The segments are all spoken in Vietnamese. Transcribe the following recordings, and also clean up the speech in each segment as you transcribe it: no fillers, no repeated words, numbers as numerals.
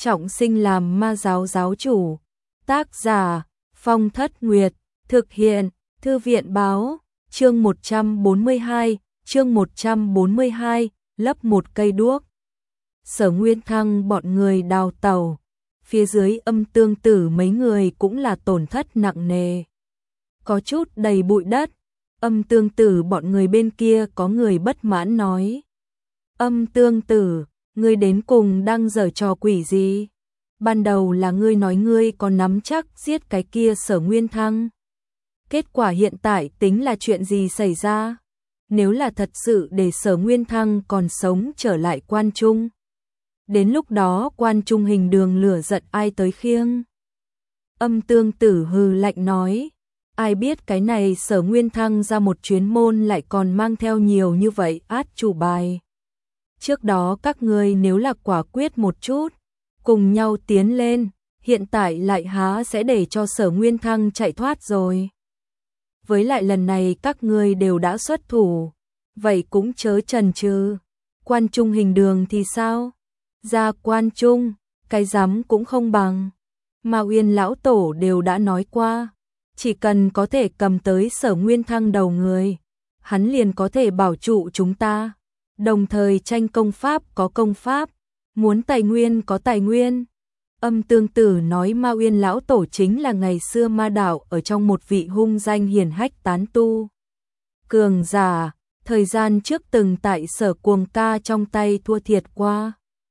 trọng sinh làm ma giáo giáo chủ. Tác giả Phong Thất Nguyệt, thực hiện Thư viện báo, chương 142, lấp một cây đuốc. Sở Nguyên Thăng bọn người đào tàu, phía dưới Âm Tương Tử mấy người cũng là tổn thất nặng nề. Có chút đầy bụi đất, Âm Tương Tử bọn người bên kia có người bất mãn nói. Âm Tương Tử, ngươi đến cùng đang giở trò quỷ gì? Ban đầu là ngươi nói ngươi có nắm chắc giết cái kia Sở Nguyên Thăng. Kết quả hiện tại tính là chuyện gì xảy ra? Nếu là thật sự để Sở Nguyên Thăng còn sống trở lại Quan Trung, đến lúc đó Quan Trung Hình Đường lửa giận ai tới khiêng? Âm Tương Tử hừ lạnh nói, ai biết cái này Sở Nguyên Thăng ra một chuyến môn lại còn mang theo nhiều như vậy át chủ bài. Trước đó các ngươi nếu là quả quyết một chút, cùng nhau tiến lên, hiện tại lại há sẽ để cho Sở Nguyên Thăng chạy thoát rồi. Với lại lần này các ngươi đều đã xuất thủ, vậy cũng chớ chần chừ. Quan Trung Hình Đường thì sao? Ra Quan Trung, cái dám cũng không bằng. Mà Uyên lão tổ đều đã nói qua, chỉ cần có thể cầm tới Sở Nguyên Thăng đầu người, hắn liền có thể bảo trụ chúng ta. Đồng thời tranh công pháp có công pháp, muốn tài nguyên có tài nguyên. Âm Tương Tử nói Ma Uyên lão tổ chính là ngày xưa ma đạo ở trong một vị hung danh hiển hách tán tu. Cường giả, thời gian trước từng tại Sở Cuồng Ca trong tay thua thiệt qua.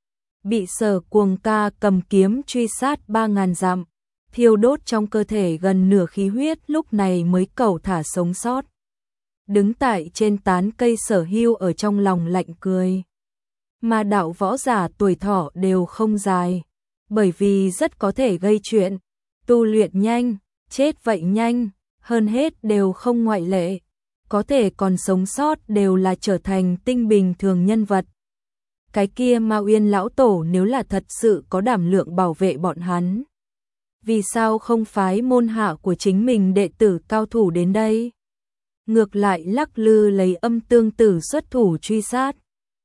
Bị Sở Cuồng Ca cầm kiếm truy sát 3.000 dặm, thiêu đốt trong cơ thể gần nửa khí huyết lúc này mới cẩu thả sống sót. Đứng tại trên tán cây Sở Hưu ở trong lòng lạnh cười. Ma đạo võ giả tuổi thọ đều không dài, bởi vì rất có thể gây chuyện, tu luyện nhanh, chết vậy nhanh, hơn hết đều không ngoại lệ, có thể còn sống sót đều là trở thành tinh bình thường nhân vật. Cái kia Ma Uyên lão tổ nếu là thật sự có đảm lượng bảo vệ bọn hắn, vì sao không phái môn hạ của chính mình đệ tử cao thủ đến đây? Ngược lại lắc lư lấy Âm Tương Tử xuất thủ truy sát.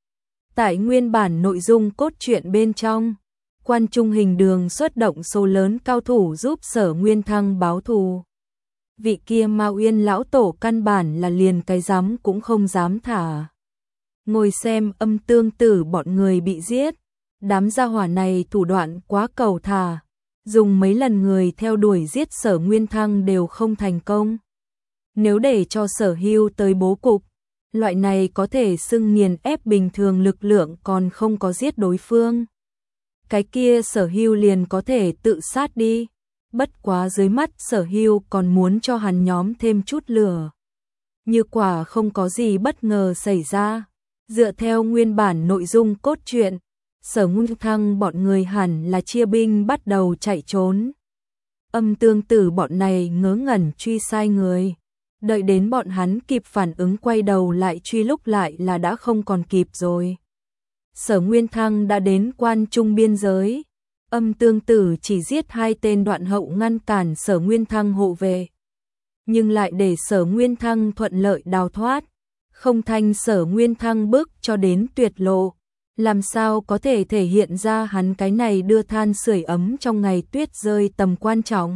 Tại nguyên bản nội dung cốt truyện bên trong, Quan Trung Hình Đường xuất động số lớn cao thủ giúp Sở Nguyên Thăng báo thù. Vị kia Ma Uyên lão tổ căn bản là liền cái dám cũng không dám thả. Ngồi xem Âm Tương Tử bọn người bị giết, đám gia hỏa này thủ đoạn quá cầu thả, dùng mấy lần người theo đuổi giết Sở Nguyên Thăng đều không thành công. Nếu để cho Sở Hưu tới bố cục, loại này có thể xưng nghiền ép bình thường lực lượng còn không có giết đối phương. Cái kia Sở Hưu liền có thể tự sát đi, bất quá dưới mắt Sở Hưu còn muốn cho hắn nhóm thêm chút lửa. Như quả không có gì bất ngờ xảy ra, dựa theo nguyên bản nội dung cốt truyện, Sở Nguyên Thăng bọn người hẳn là chia binh bắt đầu chạy trốn. Âm Tương Tử bọn này ngớ ngẩn truy sai người. Đợi đến bọn hắn kịp phản ứng quay đầu lại truy lúc lại là đã không còn kịp rồi. Sở Nguyên Thăng đã đến Quan Trung biên giới. Âm Tương Tử chỉ giết 2 tên đoạn hậu ngăn cản Sở Nguyên Thăng hộ về, nhưng lại để Sở Nguyên Thăng thuận lợi đào thoát, không thành Sở Nguyên Thăng bước cho đến tuyệt lộ. Làm sao có thể thể hiện ra hắn cái này đưa than sưởi ấm trong ngày tuyết rơi tầm quan trọng.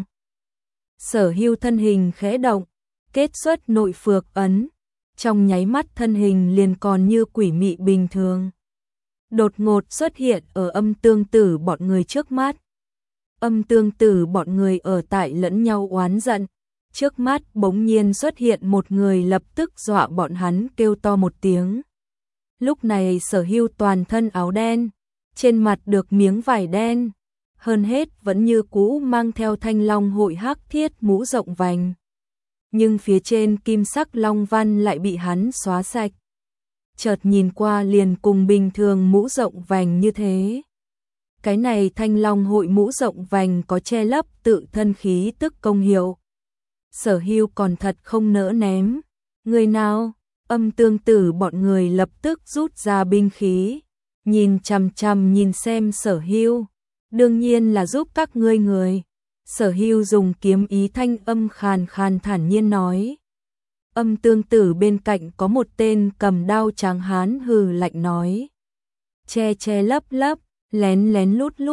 Sở Hưu thân hình khẽ động, kết xuất nội phược ấn, trong nháy mắt thân hình liền còn như quỷ mị bình thường. Đột ngột xuất hiện ở Âm Tương Tử bọn người trước mắt. Âm Tương Tử bọn người ở tại lẫn nhau oán giận, trước mắt bỗng nhiên xuất hiện một người lập tức dọa bọn hắn kêu to một tiếng. Lúc này Sở Hưu toàn thân áo đen, trên mặt được miếng vải đen, hơn hết vẫn như cũ mang theo thanh long hội hắc thiết mũ rộng vành. Nhưng phía trên kim sắc long văn lại bị hắn xóa sạch. Chợt nhìn qua liền cùng bình thường mũ rộng vành như thế. Cái này thanh long hội mũ rộng vành có che lấp tự thân khí tức công hiệu. Sở Hưu còn thật không nỡ ném. Người nào? Âm Tương Tử bọn người lập tức rút ra binh khí, nhìn chằm chằm nhìn xem Sở Hưu. Đương nhiên là giúp các ngươi người. Sở Hưu dùng kiếm ý thanh âm khàn khàn thản nhiên nói. Âm Tương Tử bên cạnh có một tên cầm đao tráng hán hừ lạnh nói. Che che lấp lấp, lén lén lút lút,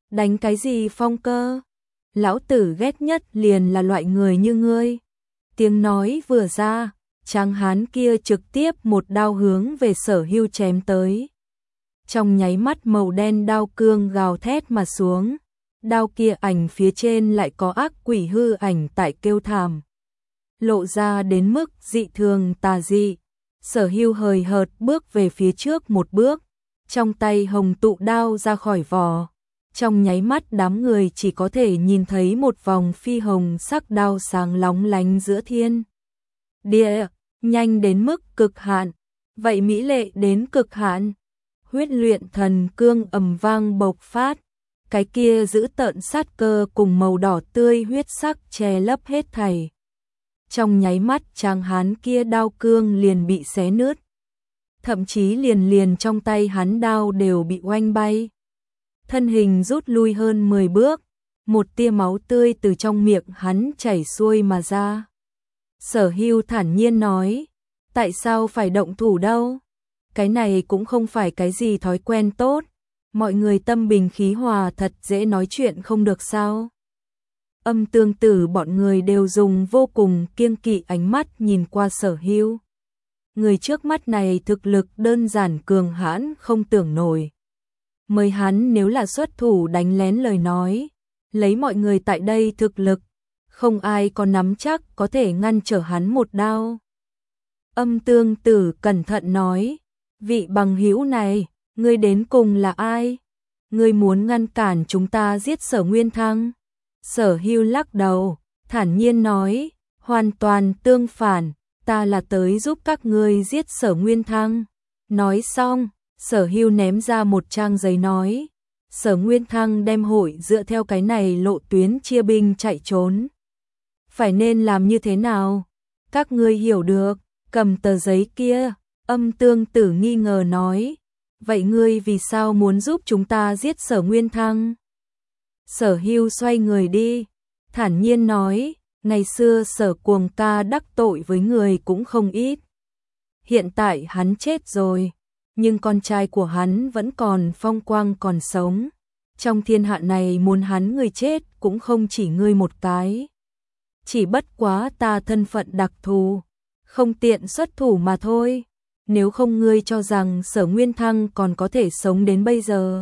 Đánh cái gì phong cơ? Lão tử ghét nhất liền là loại người như ngươi. Tiếng nói vừa ra, tráng hán kia trực tiếp một đao hướng về Sở Hưu chém tới. Trong nháy mắt màu đen đao cương gào thét mà xuống, đao kia ảnh phía trên lại có ác quỷ hư ảnh tại kêu thảm. Lộ ra đến mức dị thường tà dị. Sở Hưu hời hợt bước về phía trước một bước, trong tay hồng tụ đao ra khỏi vỏ. Trong nháy mắt đám người chỉ có thể nhìn thấy một vòng phi hồng sắc đao sáng lóng lánh giữa thiên địa, nhanh đến mức cực hạn, vậy mỹ lệ đến cực hạn. Huyết luyện thần cương ầm vang bộc phát, cái kia giữ tợn sát cơ cùng màu đỏ tươi huyết sắc che lấp hết thảy. Trong nháy mắt tráng hán kia đao cương liền bị xé nứt, thậm chí liền trong tay hắn đao đều bị oanh bay. Thân hình rút lui hơn 10 bước, một tia máu tươi từ trong miệng hắn chảy xuôi mà ra. Sở Hưu thản nhiên nói, tại sao phải động thủ đâu? Cái này cũng không phải cái gì thói quen tốt, mọi người tâm bình khí hòa thật dễ nói chuyện không được sao? Âm Tương Tử bọn người đều dùng vô cùng kiêng kỵ ánh mắt nhìn qua Sở Hưu. Người trước mắt này thực lực đơn giản cường hãn không tưởng nổi. Mời hắn nếu là xuất thủ đánh lén lời nói, lấy mọi người tại đây thực lực, không ai có nắm chắc có thể ngăn trở hắn một đao. Âm Tương Tử cẩn thận nói, vị bằng hữu này, ngươi đến cùng là ai? Ngươi muốn ngăn cản chúng ta giết Sở Nguyên Thăng? Sở Hưu lắc đầu, thản nhiên nói, hoàn toàn tương phản, ta là tới giúp các ngươi giết Sở Nguyên Thăng. Nói xong, Sở Hưu ném ra một trang giấy nói, Sở Nguyên Thăng đem hội dựa theo cái này lộ tuyến chia binh chạy trốn. Phải nên làm như thế nào? Các ngươi hiểu được, cầm tờ giấy kia. Âm Tương Tử nghi ngờ nói, vậy ngươi vì sao muốn giúp chúng ta giết Sở Nguyên Thăng? Sở Hưu xoay người đi, thản nhiên nói, ngày xưa Sở Cuồng ca đắc tội với người cũng không ít. Hiện tại hắn chết rồi, nhưng con trai của hắn vẫn còn phong quang còn sống. Trong thiên hạ này muốn hắn người chết cũng không chỉ ngươi một cái. Chỉ bất quá ta thân phận đặc thù, không tiện xuất thủ mà thôi. Nếu không ngươi cho rằng Sở Nguyên Thăng còn có thể sống đến bây giờ.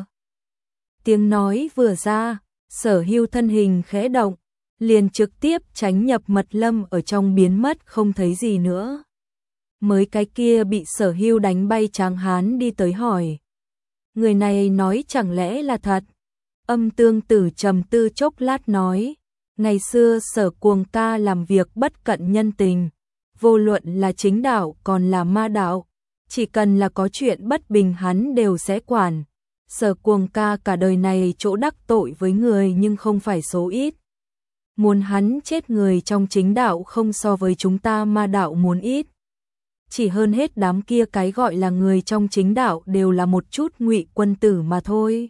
Tiếng nói vừa ra, Sở Hưu thân hình khẽ động, liền trực tiếp tránh nhập mật lâm ở trong biến mất không thấy gì nữa. Mới cái kia bị Sở Hưu đánh bay tráng hán đi tới hỏi. Người này nói chẳng lẽ là thật? Âm Tương Tử trầm tư chốc lát nói, ngày xưa Sở Cuồng ca làm việc bất cận nhân tình, vô luận là chính đạo còn là ma đạo, chỉ cần là có chuyện bất bình hắn đều sẽ quản. Sở Cuồng ca cả đời này chỗ đắc tội với người nhưng không phải số ít. Muốn hắn chết người trong chính đạo không so với chúng ta ma đạo muốn ít. Chỉ hơn hết đám kia cái gọi là người trong chính đạo đều là một chút ngụy quân tử mà thôi.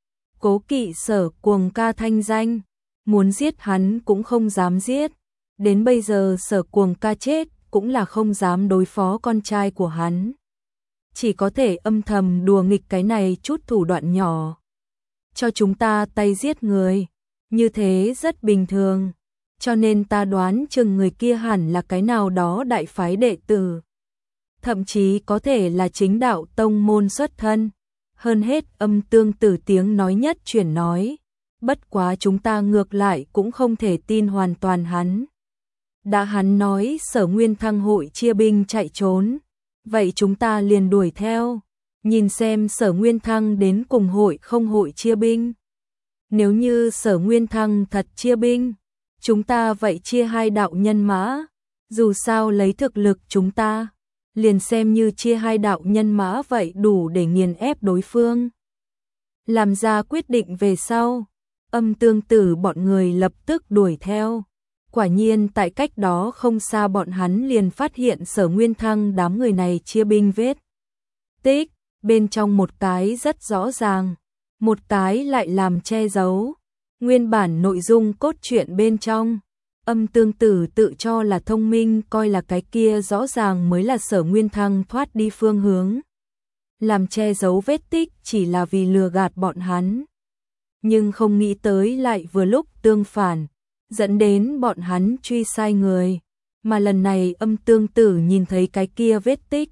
Cố kỵ Sở Cuồng ca thanh danh, muốn giết hắn cũng không dám giết. Đến bây giờ Sở Cuồng ca chết cũng là không dám đối phó con trai của hắn. Chỉ có thể âm thầm đùa nghịch cái này chút thủ đoạn nhỏ. Cho chúng ta tay giết người, như thế rất bình thường. Cho nên ta đoán chừng người kia hẳn là cái nào đó đại phái đệ tử. Thậm chí có thể là chính đạo tông môn xuất thân. Hơn hết Âm Tương Tử tiếng nói nhất chuyển nói. Bất quá chúng ta ngược lại cũng không thể tin hoàn toàn hắn. Đã hắn nói Sở Nguyên Thăng hội chia binh chạy trốn. Vậy chúng ta liền đuổi theo, nhìn xem Sở Nguyên Thăng đến cùng hội không hội chia binh. Nếu như Sở Nguyên Thăng thật chia binh, chúng ta vậy chia hai đạo nhân mã, dù sao lấy thực lực chúng ta, liền xem như chia hai đạo nhân mã vậy đủ để nghiền ép đối phương. Làm ra quyết định về sau, Âm Tương Tử bọn người lập tức đuổi theo. Quả nhiên tại cách đó không xa bọn hắn liền phát hiện Sở Nguyên Thăng đám người này chia binh vết tích, bên trong một cái rất rõ ràng, một cái lại làm che giấu. Nguyên bản nội dung cốt truyện bên trong, Âm Tương Tử tự cho là thông minh coi là cái kia rõ ràng mới là Sở Nguyên Thăng thoát đi phương hướng. Làm che giấu vết tích chỉ là vì lừa gạt bọn hắn. nhưng không nghĩ tới lại vừa lúc tương phản, dẫn đến bọn hắn truy sai người, mà lần này Âm Tương Tử nhìn thấy cái kia vết tích,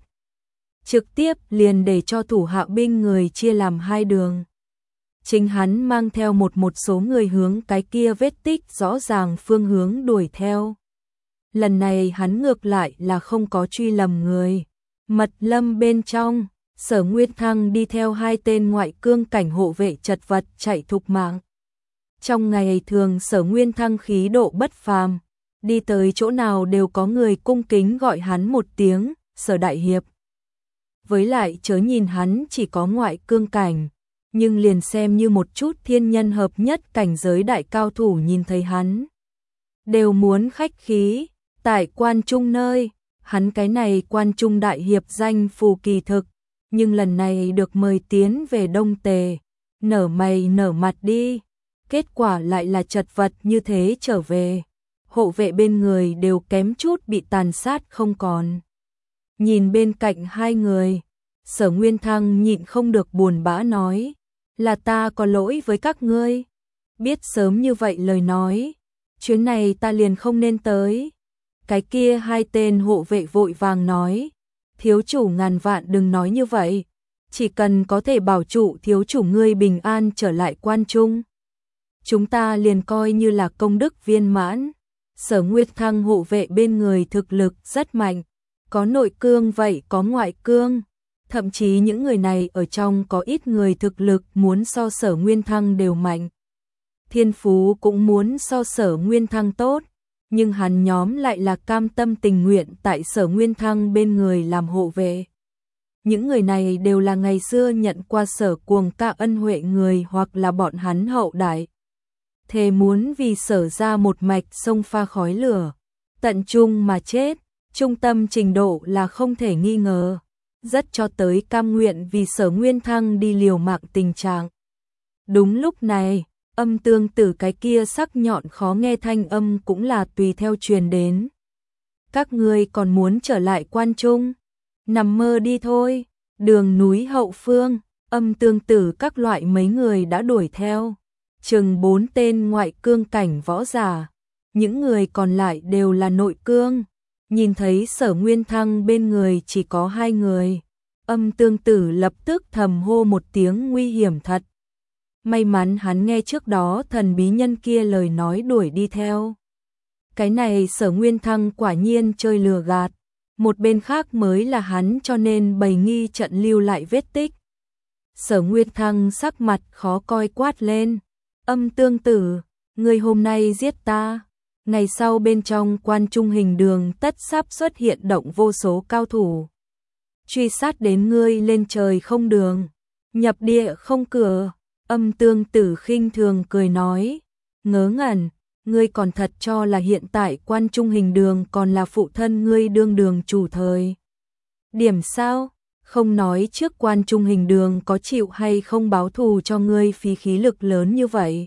trực tiếp liền để cho thủ hạ binh người chia làm hai đường. Chính hắn mang theo một số người hướng cái kia vết tích rõ ràng phương hướng đuổi theo. Lần này hắn ngược lại là không có truy lầm người. Mật lâm bên trong, Sở Nguyên Thăng đi theo hai tên ngoại cương cảnh hộ vệ chật vật chạy thục mạng. Trong ngày thường Sở Nguyên Thăng khí độ bất phàm, đi tới chỗ nào đều có người cung kính gọi hắn một tiếng, Sở Đại Hiệp. Với lại chớ nhìn hắn chỉ có ngoại cương cảnh, nhưng liền xem như một chút thiên nhân hợp nhất cảnh giới đại cao thủ nhìn thấy hắn, đều muốn khách khí. Tại quan trung nơi, hắn cái này quan trung đại hiệp danh phù kỳ thực, nhưng lần này được mời tiến về Đông Tề, nở mày nở mặt đi, kết quả lại là chật vật như thế trở về. Hộ vệ bên người đều kém chút bị tàn sát không còn. Nhìn bên cạnh hai người, Sở Nguyên Thăng nhịn không được buồn bã nói, là ta có lỗi với các ngươi, biết sớm như vậy lời nói, chuyến này ta liền không nên tới. Cái kia hai tên hộ vệ vội vàng nói, thiếu chủ ngàn vạn đừng nói như vậy, chỉ cần có thể bảo trụ thiếu chủ ngươi bình an trở lại quan trung, chúng ta liền coi như là công đức viên mãn. Sở Nguyên Thăng hộ vệ bên người thực lực rất mạnh, có nội cương vậy có ngoại cương, thậm chí những người này ở trong có ít người thực lực muốn so Sở Nguyên Thăng đều mạnh. Thiên phú cũng muốn so Sở Nguyên Thăng tốt, nhưng hắn nhóm lại là cam tâm tình nguyện tại Sở Nguyên Thăng bên người làm hộ vệ. Những người này đều là ngày xưa nhận qua Sở Cuồng Ca ân huệ người hoặc là bọn hắn hậu đại. Thề muốn vì Sở ra một mạch sông pha khói lửa, tận trung mà chết, trung tâm trình độ là không thể nghi ngờ, rất cho tới cam nguyện vì Sở Nguyên Thăng đi liều mạng tình trạng. Đúng lúc này, Âm Tương Tử cái kia sắc nhọn khó nghe thanh âm cũng là tùy theo truyền đến. Các ngươi còn muốn trở lại quan trung? Nằm mơ đi thôi. Đường núi hậu phương, Âm Tương Tử các loại mấy người đã đuổi theo. Chừng 4 tên ngoại cương cảnh võ giả. Những người còn lại đều là nội cương. Nhìn thấy Sở Nguyên Thăng bên người chỉ có 2 người. Âm Tương Tử lập tức thầm hô một tiếng nguy hiểm thật. May mắn hắn nghe trước đó thần bí nhân kia lời nói đuổi đi theo. Cái này Sở Nguyên Thăng quả nhiên chơi lừa gạt. Một bên khác mới là hắn cho nên bày nghi trận lưu lại vết tích. Sở Nguyên Thăng sắc mặt khó coi quát lên. Âm Tương Tử, ngươi hôm nay giết ta. Ngày sau bên trong quan trung hình đường tất sắp xuất hiện động vô số cao thủ. Truy sát đến ngươi lên trời không đường, nhập địa không cửa. Âm Tương Tử khinh thường cười nói, ngớ ngẩn, ngươi còn thật cho là hiện tại quan trung hình đường còn là phụ thân ngươi đương đường chủ thời. Điểm sao, không nói trước quan trung hình đường có chịu hay không báo thù cho ngươi phí khí lực lớn như vậy.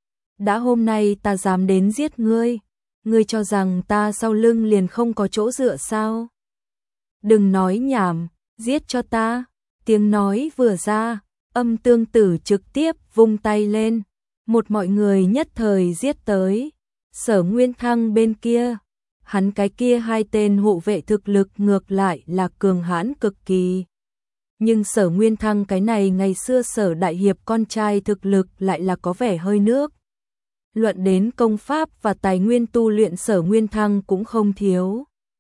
Đã hôm nay ta dám đến giết ngươi, ngươi cho rằng ta sau lưng liền không có chỗ dựa sao? Đừng nói nhảm, giết cho ta. Tiếng nói vừa ra, Âm Tương Tử trực tiếp vung tay lên, một mọi người nhất thời giết tới. Sở Nguyên Thăng bên kia, hắn cái kia 2 tên hộ vệ thực lực ngược lại là cường hãn cực kỳ. Nhưng Sở Nguyên Thăng cái này ngày xưa Sở Đại Hiệp con trai thực lực lại là có vẻ hơi nước. Luận đến công pháp và tài nguyên tu luyện Sở Nguyên Thăng cũng không thiếu.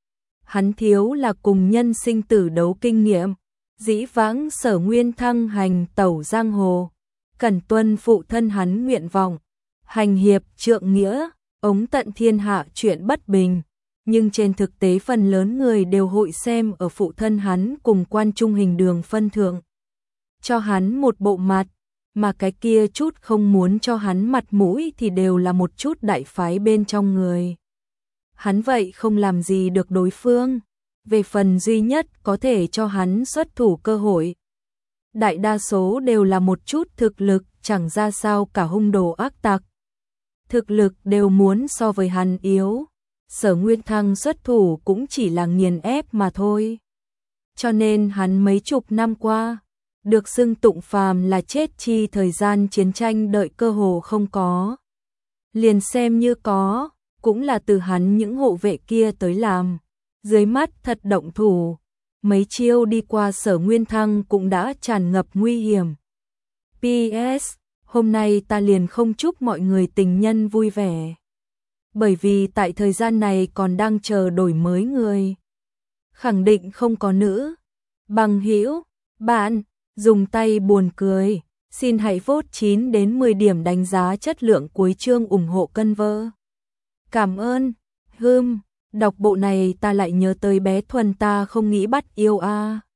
Hắn thiếu là cùng nhân sinh tử đấu kinh nghiệm. Dĩ vãng Sở Nguyên Thăng hành tẩu giang hồ, cần tuân phụ thân hắn nguyện vọng, hành hiệp trượng nghĩa, ống tận thiên hạ chuyện bất bình, nhưng trên thực tế phần lớn người đều hội xem ở phụ thân hắn cùng quan trung hình đường phân thượng. Cho hắn một bộ mặt, mà cái kia chút không muốn cho hắn mặt mũi thì đều là một chút đại phái bên trong người. Hắn vậy không làm gì được đối phương. Về phần duy nhất có thể cho hắn xuất thủ cơ hội, đại đa số đều là một chút thực lực chẳng ra sao cả hung đồ ác tặc. Thực lực đều muốn so với hắn yếu, Sở Nguyên Thăng xuất thủ cũng chỉ là nghiền ép mà thôi. Cho nên hắn mấy chục năm qua, được xưng tụng phàm là chết chi thời gian chiến tranh đợi cơ hồ không có. Liền xem như có, cũng là từ hắn những hộ vệ kia tới làm. Dưới mắt thật động thủ, mấy chiêu đi qua Sở Nguyên Thăng cũng đã tràn ngập nguy hiểm. PS, hôm nay ta liền không chúc mọi người tình nhân vui vẻ. Bởi vì tại thời gian này còn đang chờ đổi mới người. Khẳng định không có nữ. Bằng hữu, bạn, dùng tay buồn cười. Xin hãy vote 9 đến 10 điểm đánh giá chất lượng cuối chương ủng hộ cân vơ. Cảm ơn. Đọc bộ này ta lại nhớ tới bé Thuần ta không nghĩ bắt yêu a.